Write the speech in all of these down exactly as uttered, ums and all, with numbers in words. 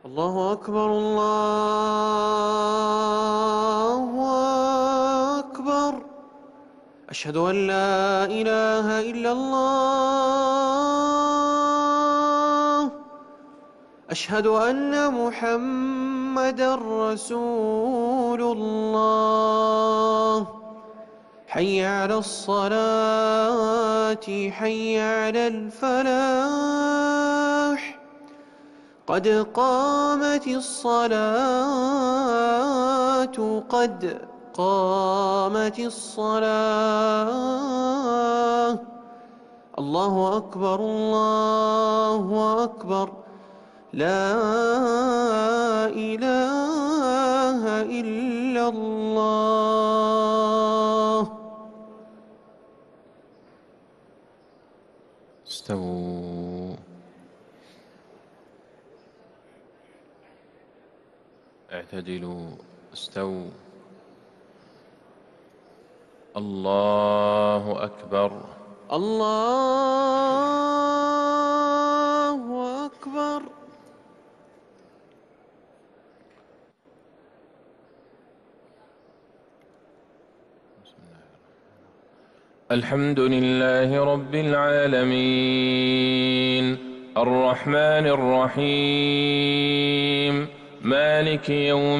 الله أكبر الله أكبر. أشهد أن لا إله إلا الله. أشهد أن محمدًا رسول الله. حي على الصلاة حي على الفلاح. قد قامت الصلاة قد قامت الصلاة. الله أكبر الله أكبر. لا إله إلا الله. استووا. اعتدلوا. استووا. الله أكبر. الله أكبر. الحمد لله رب العالمين الرحمن الرحيم مالك يوم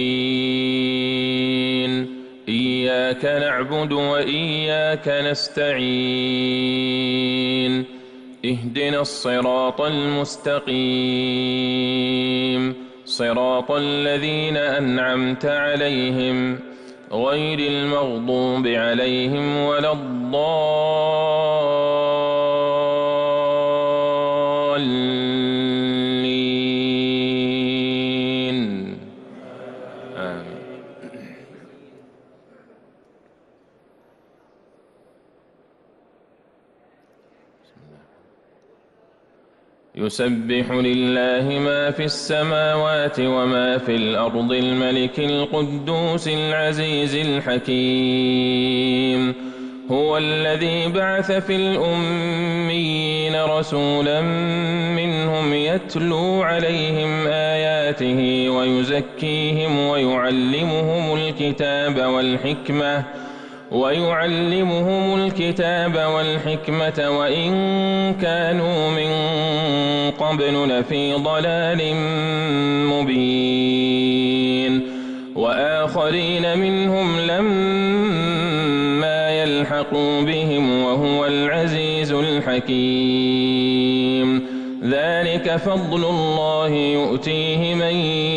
الدين. إياك نعبد وإياك نستعين. اهدنا الصراط المستقيم صراط الذين أنعمت عليهم غير المغضوب عليهم ولا الضالين. آمين. يسبح لله ما في السماوات وما في الأرض الملك القدوس العزيز الحكيم. هو الذي بعث في الأميين رسولا منهم يتلو عليهم آياته ويزكيهم ويعلمهم الكتاب والحكمة ويعلمهم الكتاب والحكمة وإن كانوا من قبل لفي ضلال مبين. وآخرين منهم لما يلحقوا بهم وهو العزيز الحكيم. ذلك فضل الله يؤتيه من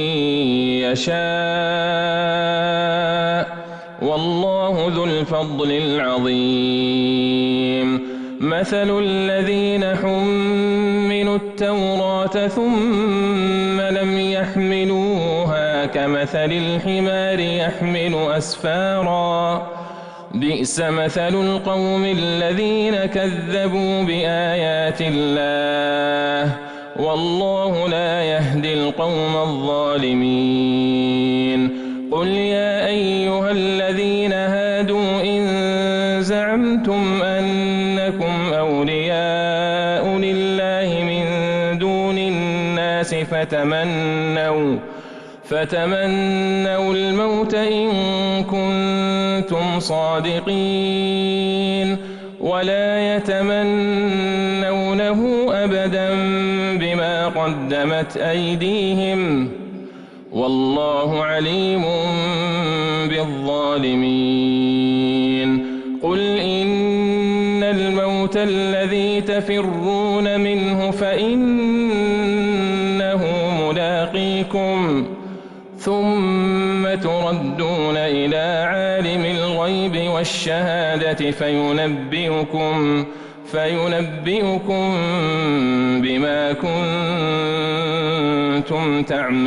يشاء والله ذو الفضل العظيم. مثل الذين حملوا التوراة ثم لم يحملوها كمثل الحمار يحمل أسفارا. بئس مثل القوم الذين كذبوا بآيات الله والله لا يهدي القوم الظالمين. قل يا أيها الذين هادوا إن زعمتم أنكم أولياء لله من دون الناس فتمنوا فتمنوا الموت إن كنتم صادقين ولا يتمنونه أبدا بما قدمت أيديهم والله عليم بالظالمين. قل إن الموت الذي تفرون منه فإنه ملاقيكم ثم تردون إلى عالم الغيب والشهادة فينبئكم فينبئكم بما كنتم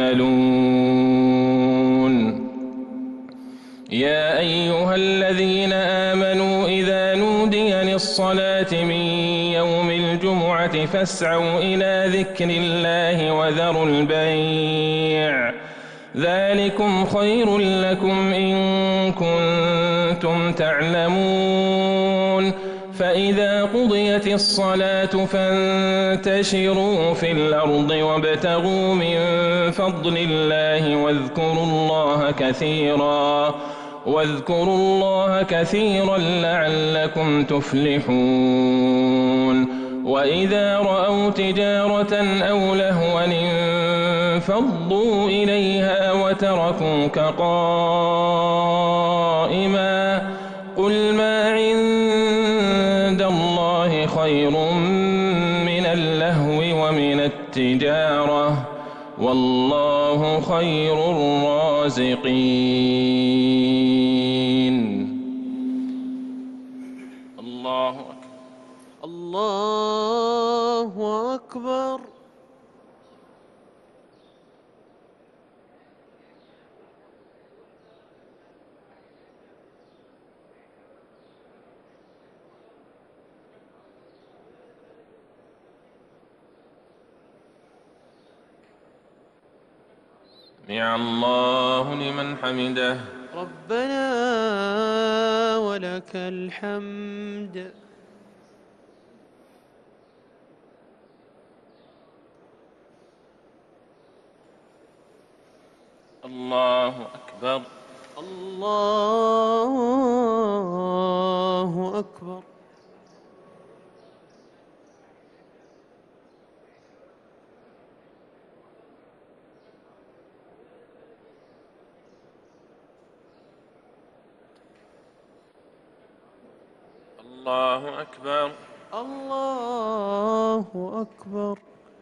تعملون. يا أيها الذين آمنوا إذا نودي للصلاة من يوم الجمعة فاسعوا إلى ذكر الله وذروا البيع ذلكم خير لكم إن كنتم تعلمون. فإذا قضيت الصلاة فانتشروا في الأرض وابتغوا من فضل الله واذكروا الله كثيرا واذكروا الله كثيرا لعلكم تفلحون. وإذا رأوا تجارة أو لهوا انفضوا إليها وتركوك قائما قل ما عند الله خير من اللهو ومن التجارة والله خير الرازقين. الله أكبر. الله أكبر. سمع الله لمن حمده. ربنا ولك الحمد. الله أكبر. الله أكبر. الله أكبر. الله أكبر.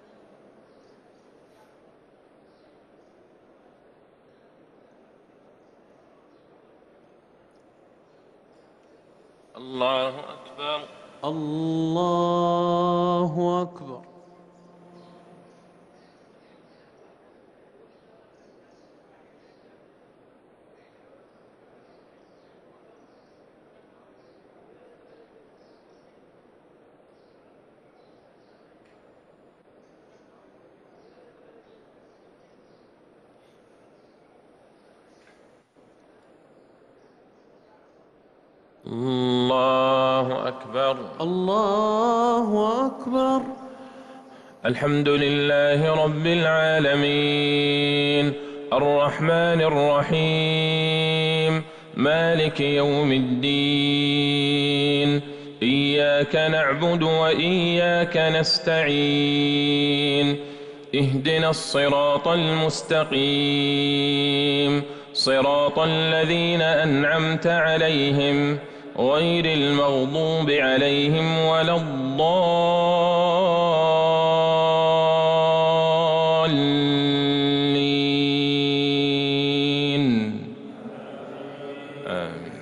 الله أكبر. الله أكبر. الله أكبر. الله أكبر. الحمد لله رب العالمين الرحمن الرحيم مالك يوم الدين إياك نعبد وإياك نستعين اهدنا الصراط المستقيم صراط الذين أنعمت عليهم غير المغضوب عليهم ولا الضالين آمين.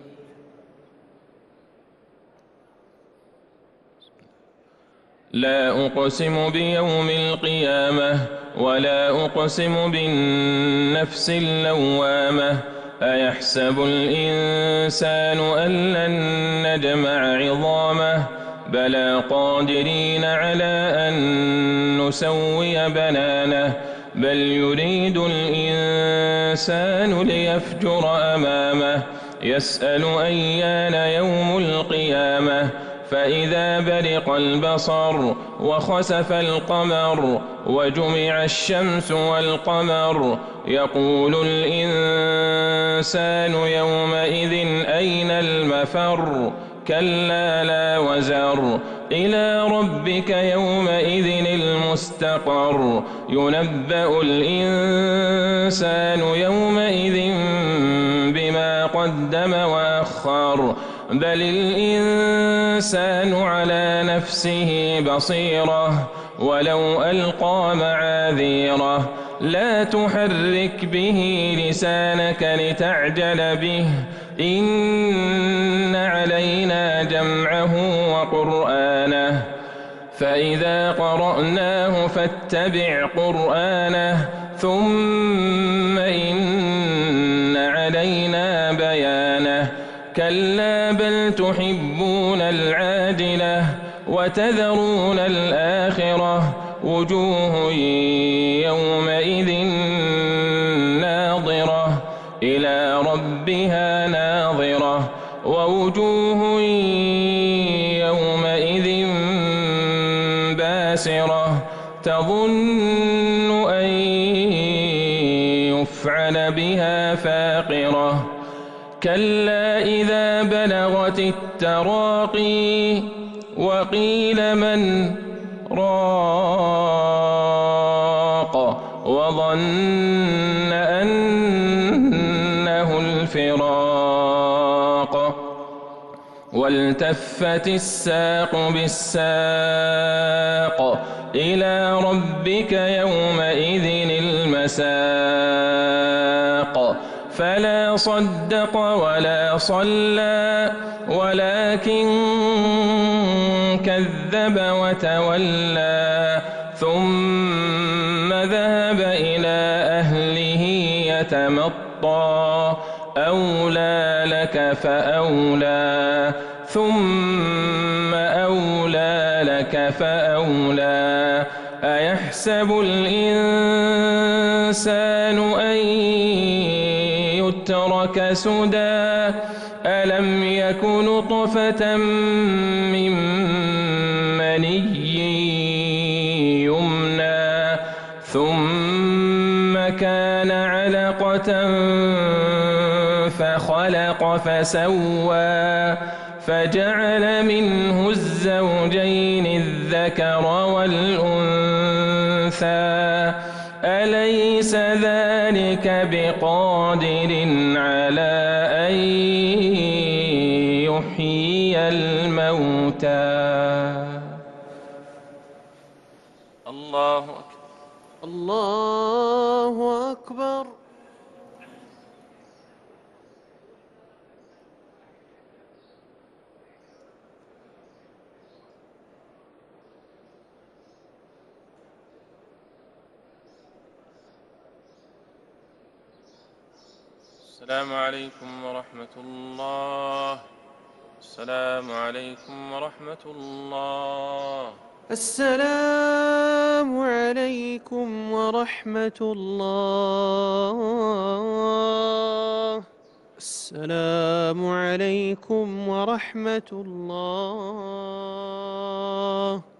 لا أقسم بيوم القيامة ولا أقسم بالنفس اللوامة أيحسب الإنسان أن لن نجمع عظامه بلى قادرين على أن نسوي بنانه بل يريد الإنسان ليفجر أمامه يسأل أيان يوم القيامة فإذا برق البصر وخسف القمر وجمع الشمس والقمر يقول الإنسان يومئذ أين المفر كلا لا وزر إلى ربك يومئذ المستقر ينبأ الإنسان يومئذ بما قدم وأخر بل الإنسان على نفسه بصيرة ولو ألقى معاذيره لا تحرك به لسانك لتعجل به إن علينا جمعه وقرآنه فإذا قرأناه فاتبع قرآنه ثم إن علينا بيانه كلا بل تحبون العاجلة وتذرون الآخرة وجوه يومئذ ناظرة إلى ربها ناظرة ووجوه ساخرة تظن أن يفعل بها فاقرة كلا إذا بلغت التراقي وقيل من راق وظن أنه الفراق والتفت الساق بالساق إلى ربك يومئذ المساق فلا صدق ولا صلى ولكن كذب وتولى ثم ذهب إلى أهله يتمطى أولى لك فأولى ثم أولى لك فأولى أيحسب الإنسان أن يترك سدى ألم يك نطفة من مني يمنى ثم كان علقة فخلق فسوى فجعل منه الزوجين الذكر والأنثى أليس ذلك بقادر على أن يحيي الموتى الله أكبر الله أكبر. السلام عليكم ورحمة الله. السلام عليكم ورحمة الله. السلام عليكم ورحمة الله. السلام عليكم ورحمة الله.